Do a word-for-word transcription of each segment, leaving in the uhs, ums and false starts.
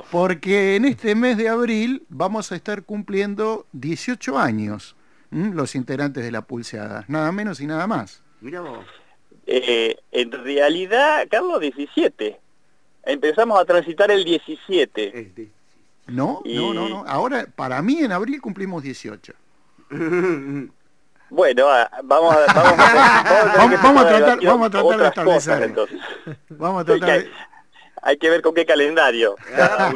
porque en este mes de abril vamos a estar cumpliendo dieciocho años, ¿m? Los integrantes de la Pulseada, nada menos y nada más. Mirá vos. Eh, en realidad, Carlos, diecisiete. Empezamos a transitar el diecisiete. Este. No, Y... no, no, no. Ahora, para mí en abril cumplimos dieciocho. Bueno, vamos a, vamos a, vamos, vamos a tratar, vamos a tratar de establecer. Cosas, entonces. Vamos a tratar de... Hay que ver con qué calendario. Cada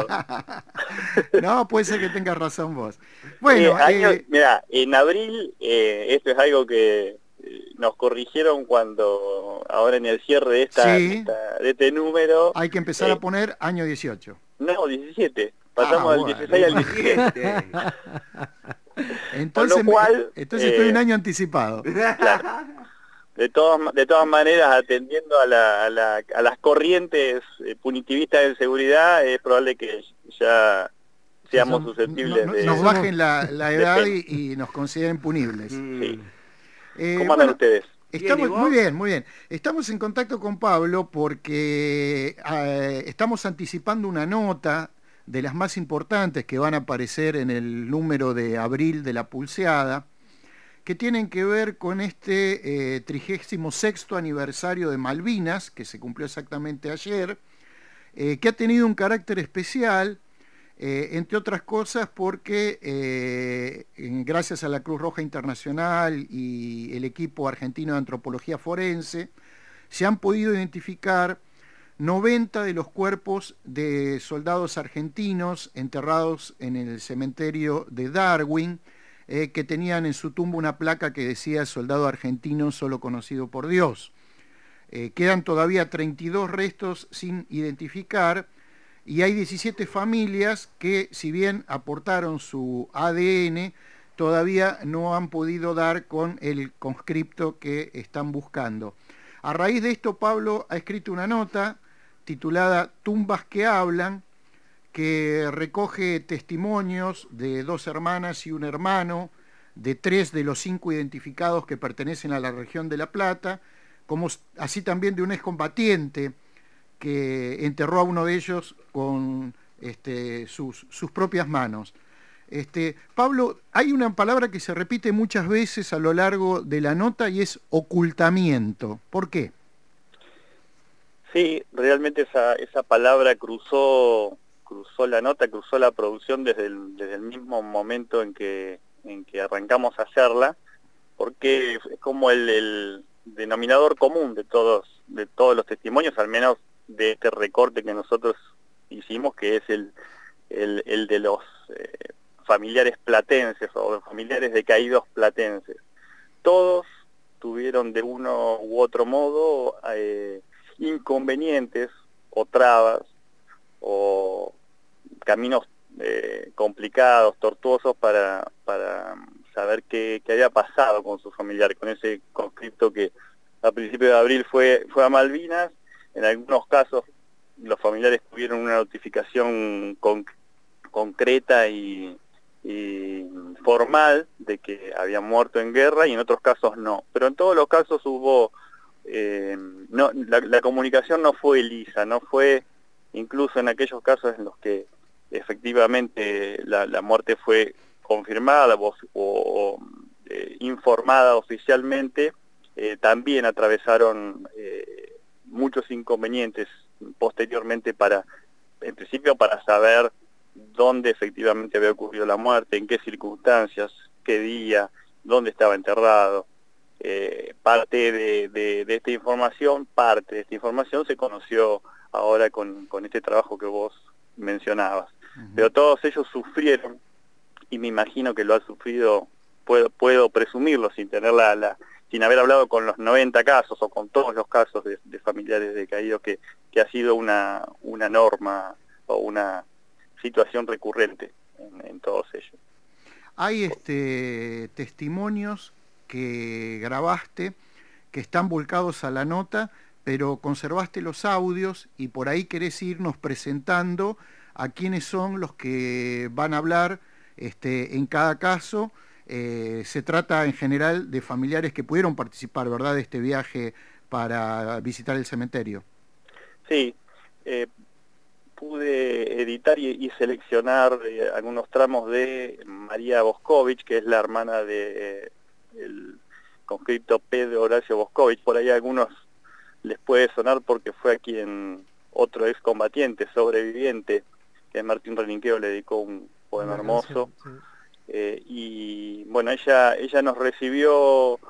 uno... No, puede ser que tengas razón vos. Bueno, eh, año, eh... mira, en abril, eh, esto es algo que nos corrigieron cuando, ahora en el cierre de esta, sí, de, esta de este número... Hay que empezar eh, a poner año dieciocho. No, diecisiete. Pasamos ah, del bueno. dieciséis al diecisiete. Entonces, cual, entonces eh, estoy un año anticipado. Claro. De todas, de todas maneras, atendiendo a, la, a, la, a las corrientes eh, punitivistas de seguridad, es probable que ya seamos Son, susceptibles no, no, de... Nos bajen la, la edad y, y nos consideren punibles. Sí. Eh, ¿Cómo andan bueno, ustedes? Estamos, muy bien, muy bien. Estamos en contacto con Pablo porque eh, estamos anticipando una nota de las más importantes que van a aparecer en el número de abril de la Pulseada, que tienen que ver con este eh, trigésimo sexto aniversario de Malvinas, que se cumplió exactamente ayer, eh, que ha tenido un carácter especial, eh, entre otras cosas porque eh, gracias a la Cruz Roja Internacional y el equipo argentino de antropología forense, se han podido identificar noventa de los cuerpos de soldados argentinos enterrados en el cementerio de Darwin, eh, que tenían en su tumba una placa que decía soldado argentino solo conocido por Dios. Eh, quedan todavía treinta y dos restos sin identificar y hay diecisiete familias que, si bien aportaron su A D N, todavía no han podido dar con el conscripto que están buscando. A raíz de esto, Pablo ha escrito una nota titulada Tumbas que hablan, que recoge testimonios de dos hermanas y un hermano, de tres de los cinco identificados que pertenecen a la región de La Plata, como así también de un excombatiente que enterró a uno de ellos con este, sus, sus propias manos. Este, Pablo, hay una palabra que se repite muchas veces a lo largo de la nota y es ocultamiento. ¿Por qué? Sí, realmente esa, esa palabra cruzó, cruzó la nota, cruzó la producción desde el, desde el mismo momento en que, en que arrancamos a hacerla, porque es como el, el denominador común de todos, de todos los testimonios, al menos de este recorte que nosotros hicimos, que es el, el, el de los eh, familiares platenses o familiares de caídos platenses. Todos tuvieron de uno u otro modo eh, inconvenientes o trabas o caminos eh, complicados, tortuosos para, para saber qué, qué había pasado con su familiar, con ese conflicto que a principios de abril fue, fue a Malvinas. En algunos casos los familiares tuvieron una notificación con, concreta y, y formal de que habían muerto en guerra y en otros casos no. Pero en todos los casos hubo, eh, no, la, la comunicación no fue lisa, no fue, incluso en aquellos casos en los que efectivamente la, la muerte fue confirmada o, o eh, informada oficialmente, eh, también atravesaron eh, muchos inconvenientes posteriormente para, en principio, para saber dónde efectivamente había ocurrido la muerte, en qué circunstancias, qué día, dónde estaba enterrado. Eh, parte de, de, de esta información, parte de esta información se conoció ahora con, con este trabajo que vos mencionabas. Uh-huh. Pero todos ellos sufrieron, y me imagino que lo han sufrido, puedo, puedo presumirlo sin tener la, la sin haber hablado con los noventa casos o con todos los casos de, de familiares de caídos, que, que ha sido una, una norma o una situación recurrente en, en todos ellos. Hay este, testimonios que grabaste, que están volcados a la nota, pero conservaste los audios y por ahí querés irnos presentando a quiénes son los que van a hablar este, en cada caso. Eh, se trata en general de familiares que pudieron participar, ¿verdad?, de este viaje para visitar el cementerio. Sí, eh, pude editar y, y seleccionar eh, algunos tramos de María Boscovich, que es la hermana de eh, el conscripto Pedro Horacio Boscovich. Por ahí a algunos les puede sonar porque fue a quien otro excombatiente sobreviviente, que es Martín Relinqueo, le dedicó un poema Una hermoso. canción, sí. Eh, y bueno, ella, ella nos recibió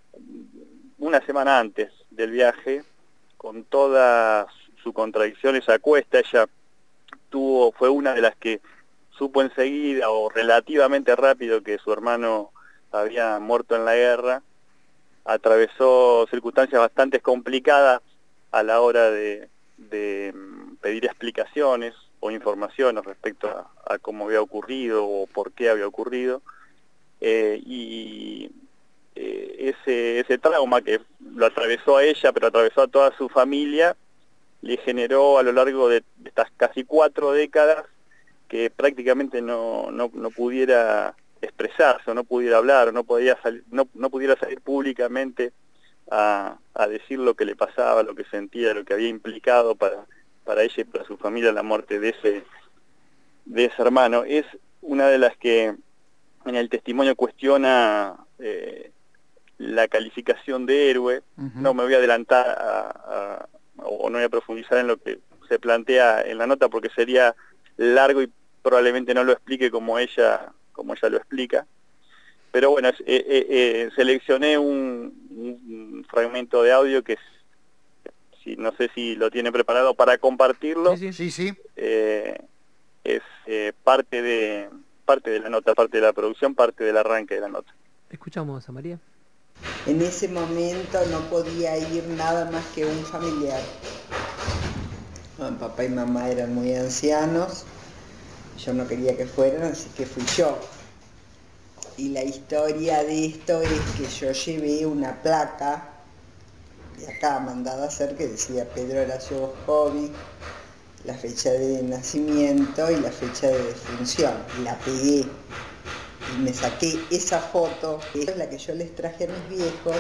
una semana antes del viaje, con toda su contradicción, esa cuesta. Ella tuvo, fue una de las que supo enseguida o relativamente rápido que su hermano había muerto en la guerra. Atravesó circunstancias bastante complicadas a la hora de, de pedir explicaciones o informaciones respecto a, a cómo había ocurrido o por qué había ocurrido. Eh, y eh, ese, ese trauma que lo atravesó a ella, pero atravesó a toda su familia, le generó a lo largo de estas casi cuatro décadas que prácticamente no, no, no pudiera expresarse, o no pudiera hablar, o no, podía salir, no, no pudiera salir públicamente a, a decir lo que le pasaba, lo que sentía, lo que había implicado para, para ella y para su familia la muerte de ese, de ese hermano. Es una de las que en el testimonio cuestiona eh, la calificación de héroe. Uh-huh. No me voy a adelantar a, a, o no voy a profundizar en lo que se plantea en la nota porque sería largo y probablemente no lo explique como ella como ella lo explica, pero bueno, eh, eh, eh, seleccioné un, un fragmento de audio que es, si, no sé si lo tiene preparado para compartirlo. Sí, sí, sí. Eh, es eh, parte de parte de la nota, parte de la producción, parte del arranque de la nota. Escuchamos a María. En ese momento no podía ir nada más que un familiar. Bueno, papá y mamá eran muy ancianos, yo no quería que fueran, así que fui yo. Y la historia de esto es que yo llevé una placa de acá mandada a hacer que decía Pedro Horacio Boscovich, la fecha de nacimiento y la fecha de defunción. Y la pegué y me saqué esa foto, que es la que yo les traje a mis viejos,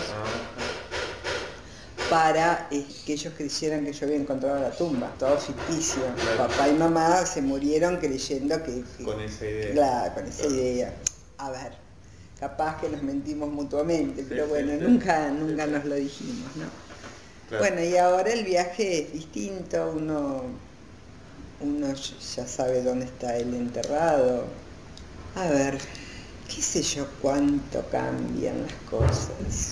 para eh, que ellos creyeran que yo había encontrado la tumba, todo ficticio. Claro. Papá y mamá se murieron creyendo que... que con esa idea. Claro, con esa claro. idea. A ver, capaz que nos mentimos mutuamente, sí, pero bueno, sí, nunca, sí, nunca sí, nos lo dijimos, ¿no? Claro. Bueno, y ahora el viaje es distinto, uno, uno ya sabe dónde está él enterrado. A ver, qué sé yo cuánto cambian las cosas.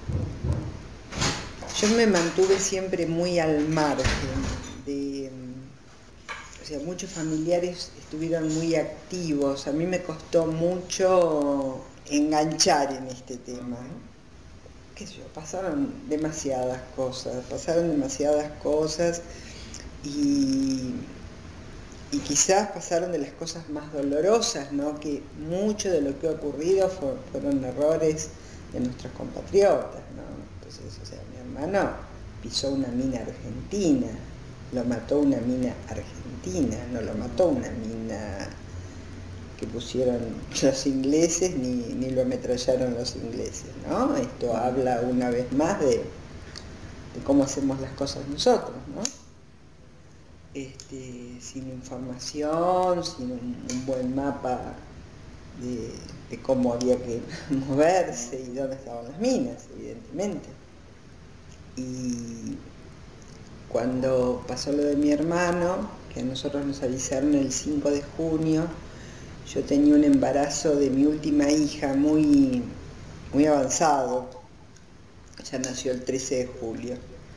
Yo me mantuve siempre muy al margen de, o sea, muchos familiares estuvieron muy activos, a mí me costó mucho enganchar en este tema. Qué sé yo, pasaron demasiadas cosas, pasaron demasiadas cosas y, y quizás pasaron de las cosas más dolorosas, ¿no? Que mucho de lo que ha ocurrido fue, fueron errores de nuestros compatriotas, ¿no? Entonces, o sea, mi hermano pisó una mina argentina, lo mató una mina argentina, no lo mató una mina que pusieron los ingleses, ni, ni lo ametrallaron los ingleses, ¿no? Esto habla una vez más de, de cómo hacemos las cosas nosotros, ¿no? Este, sin información, sin un, un buen mapa de, de cómo había que moverse y dónde estaban las minas, evidentemente. Y cuando pasó lo de mi hermano, que a nosotros nos avisaron el cinco de junio, yo tenía un embarazo de mi última hija muy, muy avanzado, ya nació el trece de julio.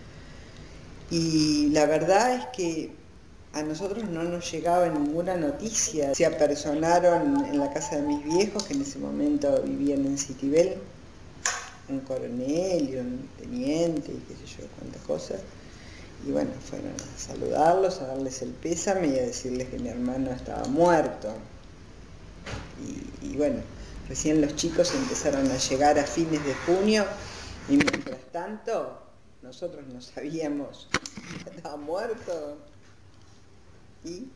Y la verdad es que a nosotros no nos llegaba ninguna noticia. Se apersonaron en la casa de mis viejos, que en ese momento vivían en Citibel, un coronel y un teniente y qué sé yo, cuántas cosas. Y bueno, fueron a saludarlos, a darles el pésame y a decirles que mi hermano estaba muerto. Y, y bueno, recién los chicos empezaron a llegar a fines de junio y mientras tanto nosotros no sabíamos que estaba muerto. Y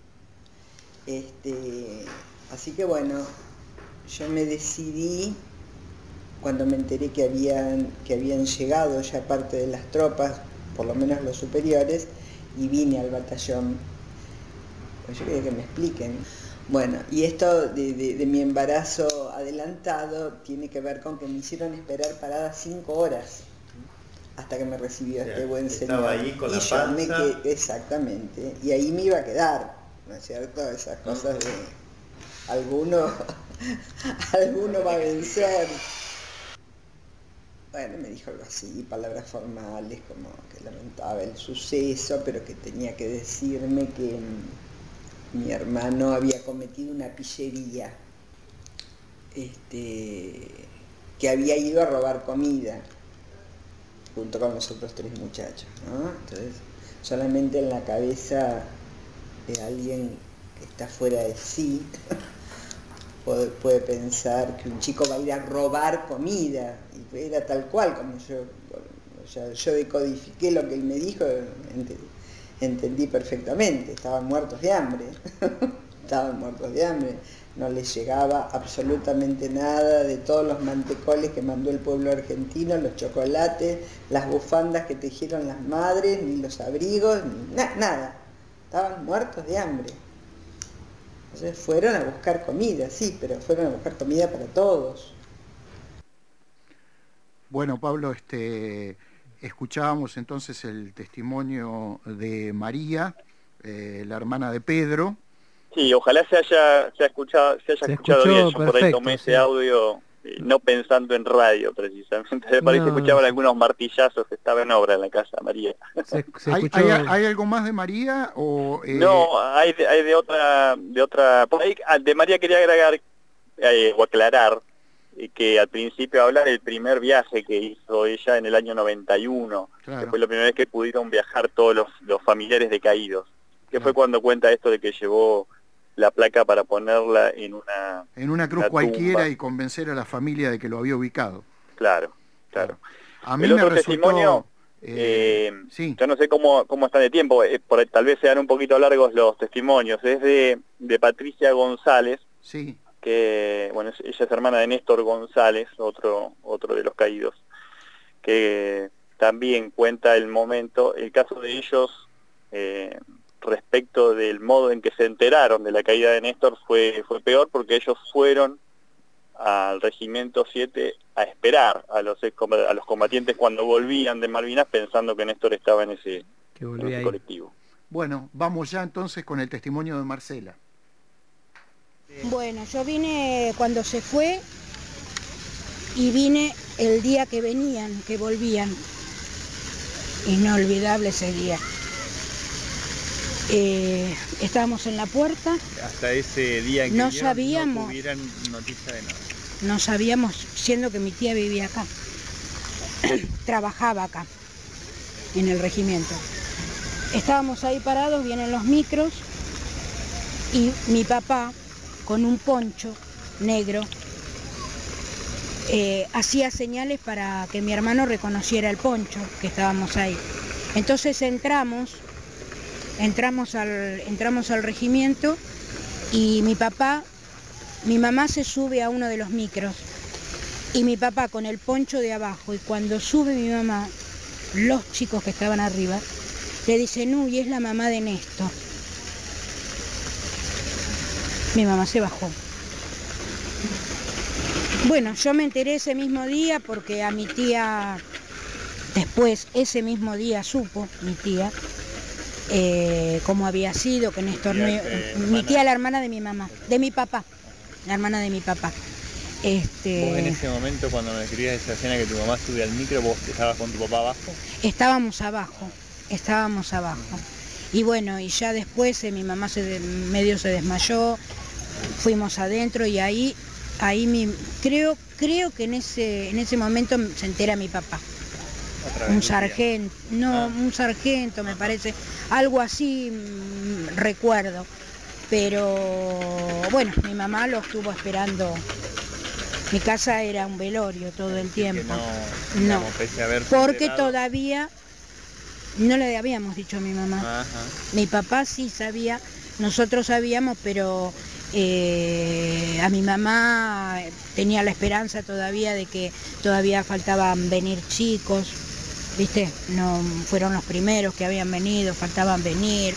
este, así que bueno, yo me decidí cuando me enteré que habían, que habían llegado ya parte de las tropas, por lo menos los superiores, y vine al batallón. Pues yo quería que me expliquen. Bueno, y esto de, de, de mi embarazo adelantado tiene que ver con que me hicieron esperar parada cinco horas hasta que me recibió, o sea, este buen señor. Estaba ahí con y la yo panza. me quedé, exactamente, y ahí me iba a quedar, ¿no es cierto? Esas cosas de alguno, alguno va a vencer. Bueno, me dijo algo así, palabras formales, como que lamentaba el suceso, pero que tenía que decirme que mi hermano había cometido una pillería, este, que había ido a robar comida, junto con los otros tres muchachos, ¿no? Entonces, solamente en la cabeza de alguien que está fuera de sí, puede, puede pensar que un chico va a ir a robar comida, y era tal cual, como yo, o sea, yo decodifiqué lo que él me dijo, entendí, entendí perfectamente, estaban muertos de hambre, estaban muertos de hambre. No les llegaba absolutamente nada de todos los mantecoles que mandó el pueblo argentino, los chocolates, las bufandas que tejieron las madres, ni los abrigos, ni na nada. Estaban muertos de hambre. Entonces fueron a buscar comida, sí, pero fueron a buscar comida para todos. Bueno, Pablo, este, escuchábamos entonces el testimonio de María, eh, la hermana de Pedro. Sí, ojalá se haya, se haya escuchado, se haya se escuchado escuchó, bien. Yo perfecto, por ahí tomé ese sí. audio eh, no pensando en radio precisamente. Me parece que No, escuchaban no. algunos martillazos, estaba en obra en la casa María. Se, se ¿Hay, escuchó... hay, hay algo más de María? O, eh... No, hay de, hay de otra, de otra, por ahí ah, de María quería agregar eh, o aclarar eh, que al principio hablar del primer viaje que hizo ella en el año noventa y uno, Claro. que fue la primera vez que pudieron viajar todos los, los familiares decaídos, que Claro. fue cuando cuenta esto de que llevó la placa para ponerla en una en una cruz una cualquiera tumba. Y convencer a la familia de que lo había ubicado. Claro, claro. A mí El me otro resultó... testimonio, eh, eh, sí. yo no sé cómo, cómo están de tiempo, eh, por ahí, tal vez sean un poquito largos los testimonios, es de, de Patricia González, Sí. que, bueno, ella es hermana de Néstor González, otro, otro de los caídos, que también cuenta el momento, el caso de ellos, eh, respecto del modo en que se enteraron de la caída de Néstor fue, fue peor porque ellos fueron al Regimiento siete a esperar a los, a los combatientes cuando volvían de Malvinas pensando que Néstor estaba en ese, que en volví ese ahí. colectivo. Bueno, vamos ya entonces con el testimonio de Marcela. Bueno, yo vine cuando se fue y vine el día que venían, que volvían. Inolvidable ese día. Eh, estábamos en la puerta, Hasta ese día en que No vinieron, sabíamos. no tuvieran noticia de nada. no sabíamos, siendo que mi tía vivía acá, trabajaba acá, en el regimiento. Estábamos ahí parados, vienen los micros, y mi papá, con un poncho negro, eh, hacía señales para que mi hermano reconociera el poncho, que estábamos ahí. Entonces entramos, entramos al, entramos al regimiento, y mi papá, mi mamá se sube a uno de los micros, y mi papá con el poncho de abajo, y cuando sube mi mamá, los chicos que estaban arriba, le dicen, uy, es la mamá de Néstor. Mi mamá se bajó. Bueno, yo me enteré ese mismo día porque a mi tía, después, ese mismo día supo, mi tía, eh, cómo había sido, que Néstor no... Tía, Mi hermana. tía, la hermana de mi mamá, de mi papá, la hermana de mi papá. Este, Vos en ese momento, cuando me describías esa escena que tu mamá sube al micro, vos estabas con tu papá abajo. Estábamos abajo, estábamos abajo. Y bueno, y ya después eh, mi mamá se de- medio se desmayó, fuimos adentro y ahí, ahí mi, creo, creo que en ese, en ese momento se entera mi papá. Otra vez Un tu tía. sargento, no, Ah. un sargento me parece, algo así mm, recuerdo. Pero bueno, mi mamá lo estuvo esperando. Mi casa era un velorio todo el Así que tiempo. no, No, digamos, pese a haberse porque enterado. todavía no le habíamos dicho a mi mamá. Ajá. Mi papá sí sabía, nosotros sabíamos, pero eh, a mi mamá tenía la esperanza todavía de que todavía faltaban venir chicos, ¿viste? No fueron los primeros que habían venido, faltaban venir.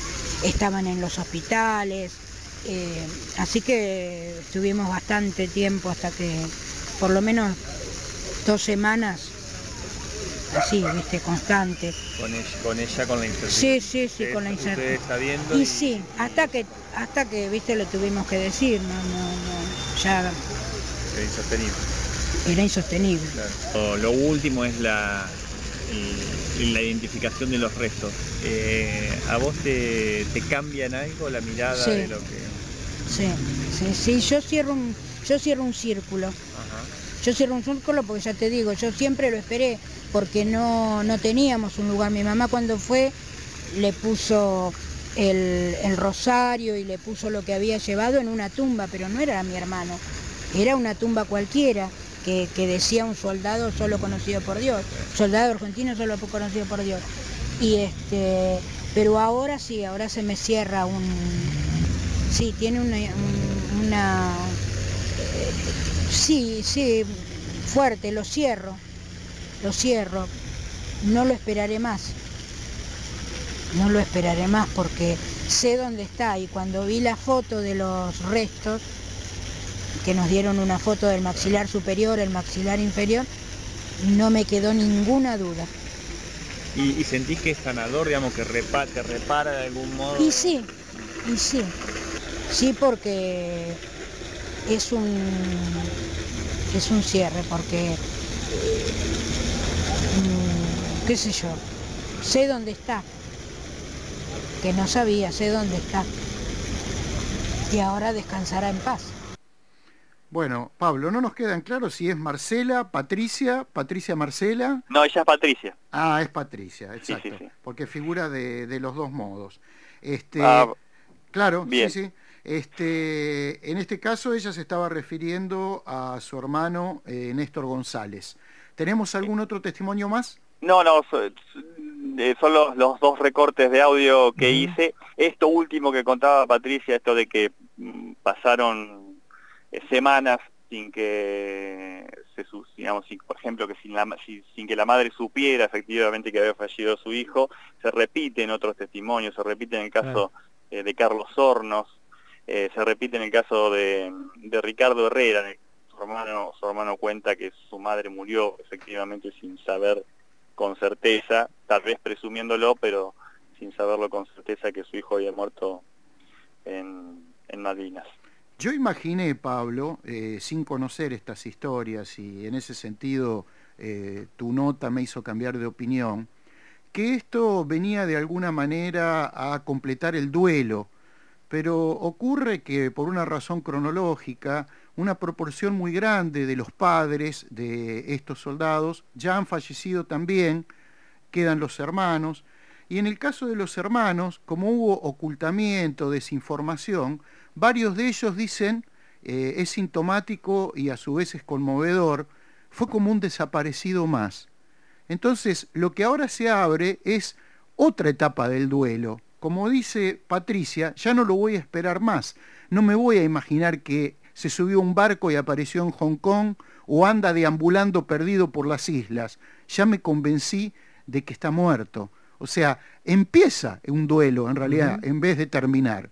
estaban en los hospitales, eh, así que estuvimos bastante tiempo hasta que, por lo menos dos semanas, así, viste, constante. Con ella, con ella, con la Sí, incertidumbre. sí, sí, con la incertidumbre. Ustedes sabiendo Y, y sí, hasta que, hasta que, viste, le tuvimos que decir, no, no, no, ya era insostenible. era insostenible. Claro. Lo, lo último es la, el- la identificación de los restos. Eh, ¿A vos te, te cambian algo la mirada Sí. de lo que...? Sí, sí, sí, yo cierro un, yo cierro un círculo. Ajá. Yo cierro un círculo porque ya te digo, yo siempre lo esperé, porque no, no teníamos un lugar. Mi mamá cuando fue le puso el, el rosario y le puso lo que había llevado en una tumba, pero no era mi hermano, era una tumba cualquiera, que, que decía un soldado solo conocido por Dios, soldado argentino solo conocido por Dios. Y este, pero ahora sí, ahora se me cierra un, sí, tiene una, un- una Sí, sí, fuerte, lo cierro, lo cierro, no lo esperaré más, no lo esperaré más porque sé dónde está y cuando vi la foto de los restos, que nos dieron una foto del maxilar superior, el maxilar inferior, no me quedó ninguna duda. ¿Y, y sentís que es sanador, digamos, que repa, te repara de algún modo? Y sí, y sí, sí porque es un, es un cierre, porque, mm, qué sé yo, sé dónde está, que no sabía, sé dónde está, y ahora descansará en paz. Bueno, Pablo, no nos quedan claros si es Marcela, Patricia, Patricia Marcela. No, ella es Patricia. Ah, es Patricia, Sí, exacto, sí, sí. porque figura de, de los dos modos. Este, Ah, claro, bien. sí, sí. Este, en este caso ella se estaba refiriendo a su hermano eh, Néstor González. ¿Tenemos algún otro testimonio más? No, no, so- eh, son los, los dos recortes de audio que Ujú. hice. Esto último que contaba Patricia, esto de que mm, pasaron eh, semanas sin que se su- digamos, sin- por ejemplo, que sin, la, ma- si- sin que la madre supiera efectivamente que había fallecido su hijo, se repite en otros testimonios, se repite en el caso eh, de Carlos Hornos, eh, se repite en el caso de, de Ricardo Herrera. en el- su hermano, su hermano cuenta que su madre murió efectivamente sin saber con certeza, tal vez presumiéndolo, pero sin saberlo con certeza, que su hijo había muerto en, en Malvinas. Yo imaginé, Pablo, eh, sin conocer estas historias y en ese sentido eh, tu nota me hizo cambiar de opinión, que esto venía de alguna manera a completar el duelo, pero ocurre que por una razón cronológica, una proporción muy grande de los padres de estos soldados ya han fallecido también, quedan los hermanos, y en el caso de los hermanos, como hubo ocultamiento, desinformación, varios de ellos dicen, eh, es sintomático y a su vez es conmovedor, fue como un desaparecido más. Entonces, lo que ahora se abre es otra etapa del duelo. Como dice Patricia, ya no lo voy a esperar más. No me voy a imaginar que se subió a un barco y apareció en Hong Kong o anda deambulando perdido por las islas. Ya me convencí de que está muerto. O sea, empieza un duelo en realidad, Uh-huh. en vez de terminar.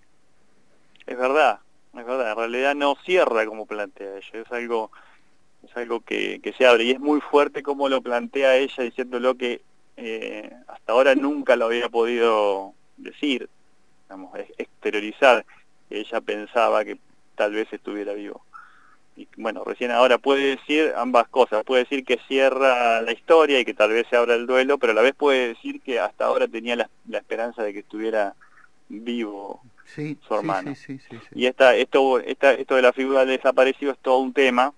Es verdad, es verdad, en realidad no cierra como plantea ella, es algo, es algo que, que se abre, y es muy fuerte como lo plantea ella, diciéndolo que eh, hasta ahora nunca lo había podido decir, digamos, ex- exteriorizar, que ella pensaba que tal vez estuviera vivo. Y bueno, recién ahora puede decir ambas cosas, puede decir que cierra la historia y que tal vez se abra el duelo, pero a la vez puede decir que hasta ahora tenía la, la esperanza de que estuviera vivo Sí, su hermano. sí, sí, sí, sí, sí. Y esta, esto, esta, esto de la figura del desaparecido es todo un tema,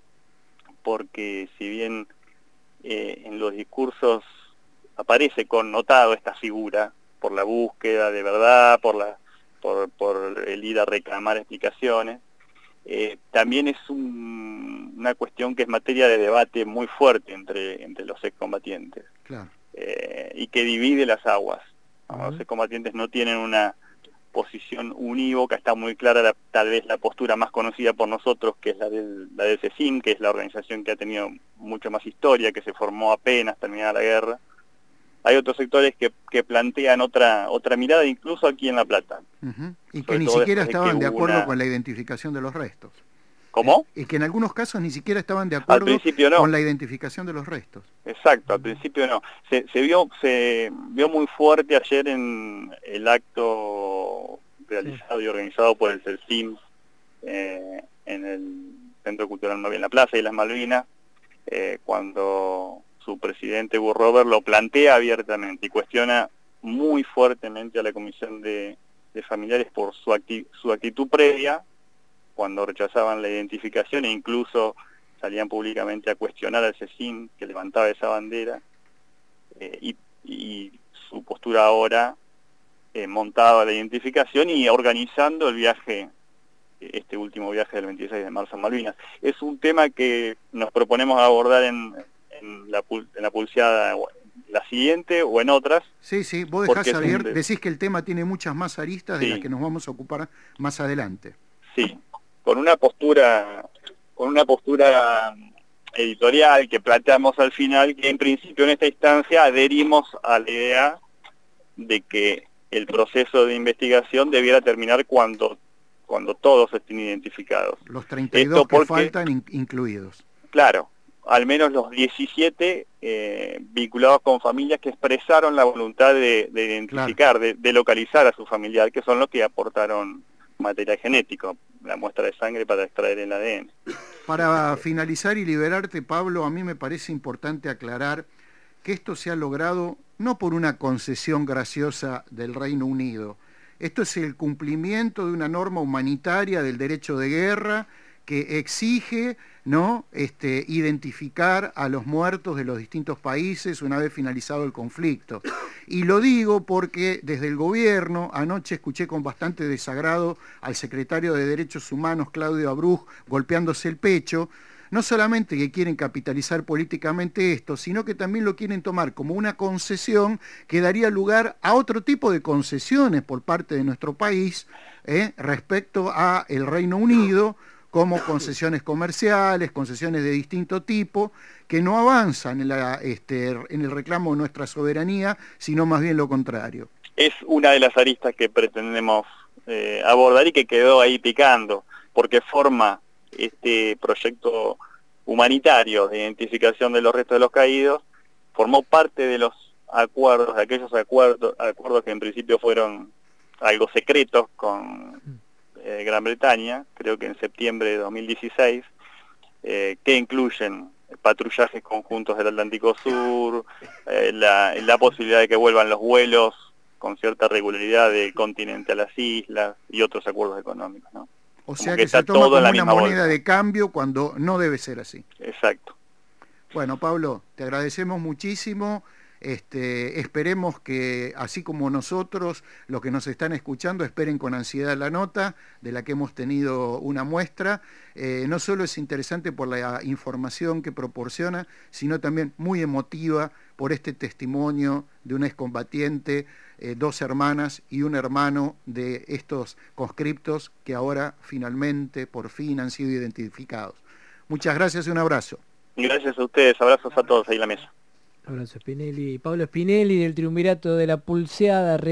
porque si bien eh, en los discursos aparece connotado esta figura, por la búsqueda de verdad, por, la, por, por el ir a reclamar explicaciones, eh, también es un, una cuestión que es materia de debate muy fuerte entre, entre los excombatientes, Claro. eh, y que divide las aguas. Ajá. Los excombatientes no tienen una posición unívoca, está muy clara la, tal vez la postura más conocida por nosotros, que es la del, la del CECIM, que es la organización que ha tenido mucho más historia, que se formó apenas terminada la guerra, hay otros sectores que, que plantean otra otra mirada, incluso aquí en La Plata. Uh-huh. Y que ni siquiera estaban de acuerdo una... con la identificación de los restos. ¿Cómo? Eh, y que en algunos casos ni siquiera estaban de acuerdo no. con la identificación de los restos. Exacto, al principio no. Se, se vio se vio muy fuerte ayer en el acto realizado sí. y organizado por el CELSIM eh, en el Centro Cultural Malvinas, en la Plaza de las Malvinas, eh, cuando su presidente Hugo Robert lo plantea abiertamente y cuestiona muy fuertemente a la Comisión de, de Familiares por su, acti su actitud previa, cuando rechazaban la identificación e incluso salían públicamente a cuestionar al CELSIM que levantaba esa bandera, eh, y, y su postura ahora eh, montada la identificación y organizando el viaje, este último viaje del veintiséis de marzo en Malvinas. Es un tema que nos proponemos abordar en, en, la, en la pulseada, la siguiente o en otras. Sí, sí, vos dejás abierto, un... decís que el tema tiene muchas más aristas sí. de las que nos vamos a ocupar más adelante. Sí, con una postura, con una postura editorial que planteamos al final, que en principio en esta instancia adherimos a la idea de que el proceso de investigación debiera terminar cuando cuando todos estén identificados. Los treinta y dos Esto que porque, faltan in incluidos. Claro, al menos los diecisiete eh, vinculados con familias que expresaron la voluntad de, de identificar, claro. de, de localizar a su familiar, que son los que aportaron material genético, la muestra de sangre para extraer el A D N. Para finalizar y liberarte, Pablo, a mí me parece importante aclarar que esto se ha logrado no por una concesión graciosa del Reino Unido. Esto es el cumplimiento de una norma humanitaria del derecho de guerra que exige, ¿no?, este, identificar a los muertos de los distintos países una vez finalizado el conflicto. Y lo digo porque desde el gobierno, anoche escuché con bastante desagrado al secretario de Derechos Humanos, Claudio Abruj, golpeándose el pecho, no solamente que quieren capitalizar políticamente esto, sino que también lo quieren tomar como una concesión que daría lugar a otro tipo de concesiones por parte de nuestro país eh, respecto a el Reino Unido, como concesiones comerciales, concesiones de distinto tipo, que no avanzan en, la, este, en el reclamo de nuestra soberanía, sino más bien lo contrario. Es una de las aristas que pretendemos eh, abordar y que quedó ahí picando, porque forma este proyecto humanitario de identificación de los restos de los caídos, formó parte de los acuerdos, de aquellos acuerdos, acuerdos que en principio fueron algo secretos con eh, Gran Bretaña, creo que en septiembre de dos mil dieciséis, eh, que incluyen patrullajes conjuntos del Atlántico Sur, eh, la, la posibilidad de que vuelvan los vuelos con cierta regularidad del continente a las islas y otros acuerdos económicos, ¿no? O sea que, que se toma como una moneda bolsa. de cambio cuando no debe ser así. Exacto. Bueno, Pablo, te agradecemos muchísimo. Este, esperemos que, así como nosotros, los que nos están escuchando, esperen con ansiedad la nota de la que hemos tenido una muestra. Eh, no solo es interesante por la información que proporciona, sino también muy emotiva por este testimonio de una excombatiente, eh, dos hermanas y un hermano de estos conscriptos que ahora finalmente, por fin, han sido identificados. Muchas gracias y un abrazo. Gracias a ustedes, abrazos a todos ahí en la mesa. Abrazo Spinelli, Pablo Spinelli del Triunvirato de la Pulseada.